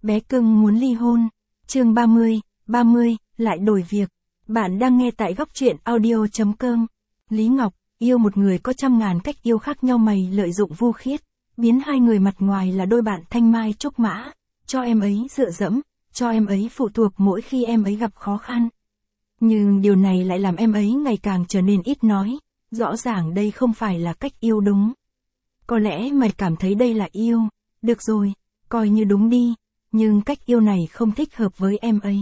Bé cưng muốn ly hôn. Chương 30, lại đổi việc. Bạn đang nghe tại góc truyện audio.com. Lý Ngọc, yêu một người có trăm ngàn cách yêu khác nhau, mày lợi dụng Vu Khiết, biến hai người mặt ngoài là đôi bạn thanh mai trúc mã, cho em ấy dựa dẫm, cho em ấy phụ thuộc mỗi khi em ấy gặp khó khăn. Nhưng điều này lại làm em ấy ngày càng trở nên ít nói, rõ ràng đây không phải là cách yêu đúng. Có lẽ mày cảm thấy đây là yêu, được rồi, coi như đúng đi, nhưng cách yêu này không thích hợp với em ấy.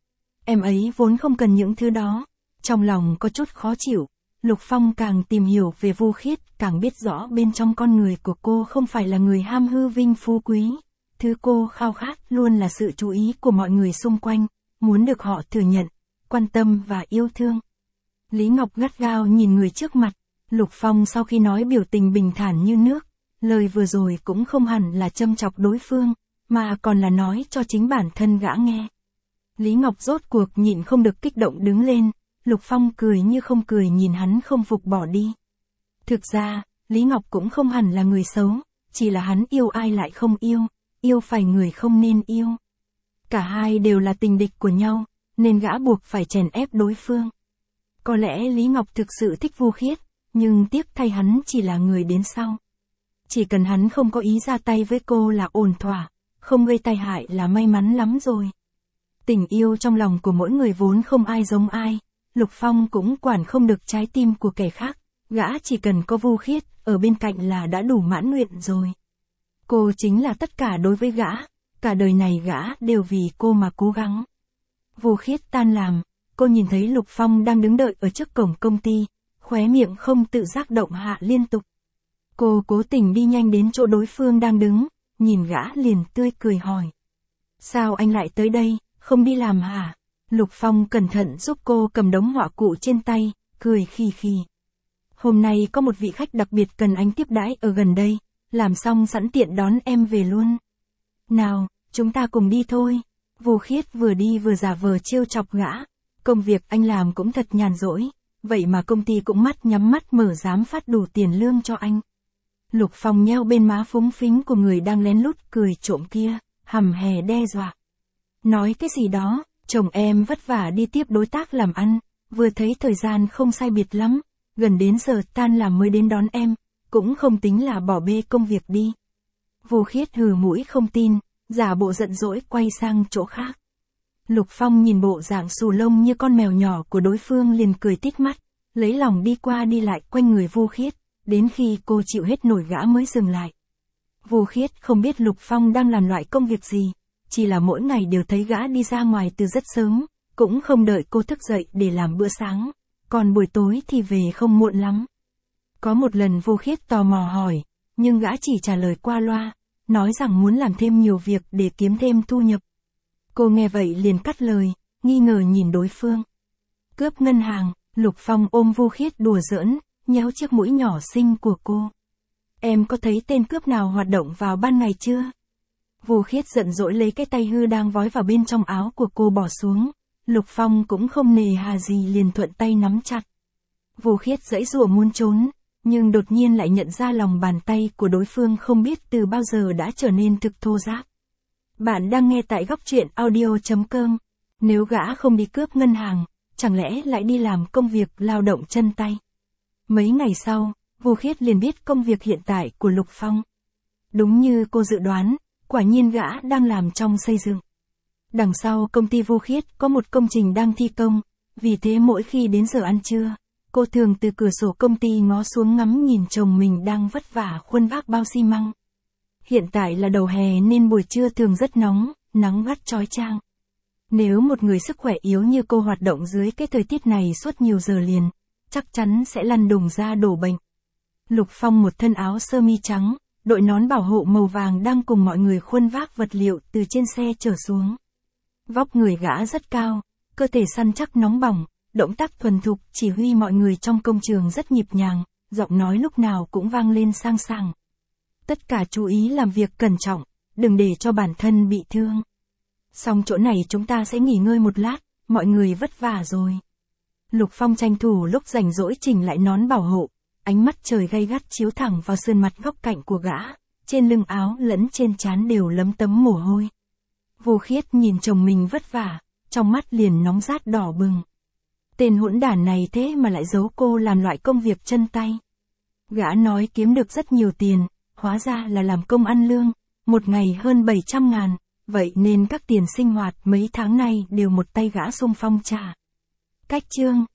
Em ấy vốn không cần những thứ đó. Trong lòng có chút khó chịu, Lục Phong càng tìm hiểu về Vu Khiết, càng biết rõ bên trong con người của cô không phải là người ham hư vinh phú quý. Thứ cô khao khát luôn là sự chú ý của mọi người xung quanh, muốn được họ thừa nhận, quan tâm và yêu thương. Lý Ngọc gắt gao nhìn người trước mặt. Lục Phong sau khi nói biểu tình bình thản như nước, lời vừa rồi cũng không hẳn là châm chọc đối phương, mà còn là nói cho chính bản thân gã nghe. Lý Ngọc rốt cuộc nhịn không được kích động đứng lên, Lục Phong cười như không cười nhìn hắn không phục bỏ đi. Thực ra, Lý Ngọc cũng không hẳn là người xấu, chỉ là hắn yêu ai lại không yêu, yêu phải người không nên yêu. Cả hai đều là tình địch của nhau, nên gã buộc phải chèn ép đối phương. Có lẽ Lý Ngọc thực sự thích Vu Khiết, nhưng tiếc thay hắn chỉ là người đến sau. Chỉ cần hắn không có ý ra tay với cô là ổn thỏa, không gây tai hại là may mắn lắm rồi. Tình yêu trong lòng của mỗi người vốn không ai giống ai, Lục Phong cũng quản không được trái tim của kẻ khác, gã chỉ cần có Vu Khiết ở bên cạnh là đã đủ mãn nguyện rồi. Cô chính là tất cả đối với gã, cả đời này gã đều vì cô mà cố gắng. Vu Khiết tan làm, cô nhìn thấy Lục Phong đang đứng đợi ở trước cổng công ty, khóe miệng không tự giác động hạ liên tục. Cô cố tình đi nhanh đến chỗ đối phương đang đứng, nhìn gã liền tươi cười hỏi. Sao anh lại tới đây, không đi làm hả? Lục Phong cẩn thận giúp cô cầm đống họa cụ trên tay, cười khì khì. Hôm nay có một vị khách đặc biệt cần anh tiếp đãi ở gần đây, làm xong sẵn tiện đón em về luôn. Nào, chúng ta cùng đi thôi. Vu Khiết vừa đi vừa giả vờ trêu chọc gã. Công việc anh làm cũng thật nhàn rỗi, vậy mà công ty cũng mắt nhắm mắt mở dám phát đủ tiền lương cho anh. Lục Phong nheo bên má phúng phính của người đang lén lút cười trộm kia, hầm hè đe dọa. Nói cái gì đó, chồng em vất vả đi tiếp đối tác làm ăn, vừa thấy thời gian không sai biệt lắm, gần đến giờ tan làm mới đến đón em, cũng không tính là bỏ bê công việc đi. Vu Khiết hừ mũi không tin, giả bộ giận dỗi quay sang chỗ khác. Lục Phong nhìn bộ dạng xù lông như con mèo nhỏ của đối phương liền cười tít mắt, lấy lòng đi qua đi lại quanh người Vu Khiết, đến khi cô chịu hết nổi gã mới dừng lại. Vu Khiết không biết Lục Phong đang làm loại công việc gì, chỉ là mỗi ngày đều thấy gã đi ra ngoài từ rất sớm, cũng không đợi cô thức dậy để làm bữa sáng, còn buổi tối thì về không muộn lắm. Có một lần Vu Khiết tò mò hỏi, nhưng gã chỉ trả lời qua loa, nói rằng muốn làm thêm nhiều việc để kiếm thêm thu nhập. Cô nghe vậy liền cắt lời, nghi ngờ nhìn đối phương. Cướp ngân hàng. Lục Phong ôm Vu Khiết đùa giỡn, nhéo chiếc mũi nhỏ xinh của cô. Em có thấy tên cướp nào hoạt động vào ban ngày chưa? Vu Khiết giận dỗi lấy cái tay hư đang vói vào bên trong áo của cô bỏ xuống. Lục Phong cũng không nề hà gì liền thuận tay nắm chặt. Vu Khiết giãy giụa muốn trốn, nhưng đột nhiên lại nhận ra lòng bàn tay của đối phương không biết từ bao giờ đã trở nên thực thô ráp. Bạn đang nghe tại góc truyện audio.com. Nếu gã không đi cướp ngân hàng, chẳng lẽ lại đi làm công việc lao động chân tay? Mấy ngày sau, Vu Khiết liền biết công việc hiện tại của Lục Phong. Đúng như cô dự đoán, quả nhiên gã đang làm trong xây dựng. Đằng sau công ty Vu Khiết có một công trình đang thi công, vì thế mỗi khi đến giờ ăn trưa, cô thường từ cửa sổ công ty ngó xuống ngắm nhìn chồng mình đang vất vả khuân vác bao xi măng. Hiện tại là đầu hè nên buổi trưa thường rất nóng, nắng gắt chói chang. Nếu một người sức khỏe yếu như cô hoạt động dưới cái thời tiết này suốt nhiều giờ liền, chắc chắn sẽ lăn đùng ra đổ bệnh. Lục Phong một thân áo sơ mi trắng, đội nón bảo hộ màu vàng đang cùng mọi người khuân vác vật liệu từ trên xe trở xuống. Vóc người gã rất cao, cơ thể săn chắc nóng bỏng, động tác thuần thục chỉ huy mọi người trong công trường rất nhịp nhàng, giọng nói lúc nào cũng vang lên sang sảng. Tất cả chú ý làm việc cẩn trọng, đừng để cho bản thân bị thương. Xong chỗ này chúng ta sẽ nghỉ ngơi một lát, mọi người vất vả rồi. Lục Phong tranh thủ lúc rảnh rỗi chỉnh lại nón bảo hộ, ánh mắt trời gay gắt chiếu thẳng vào sườn mặt góc cạnh của gã, trên lưng áo lẫn trên trán đều lấm tấm mồ hôi. Vô Khiết nhìn chồng mình vất vả, trong mắt liền nóng rát đỏ bừng. Tên hỗn đản này thế mà lại giấu cô làm loại công việc chân tay. Gã nói kiếm được rất nhiều tiền, hóa ra là làm công ăn lương, một ngày hơn 700.000, vậy nên các tiền sinh hoạt mấy tháng nay đều một tay gã xung phong trả. Cách chương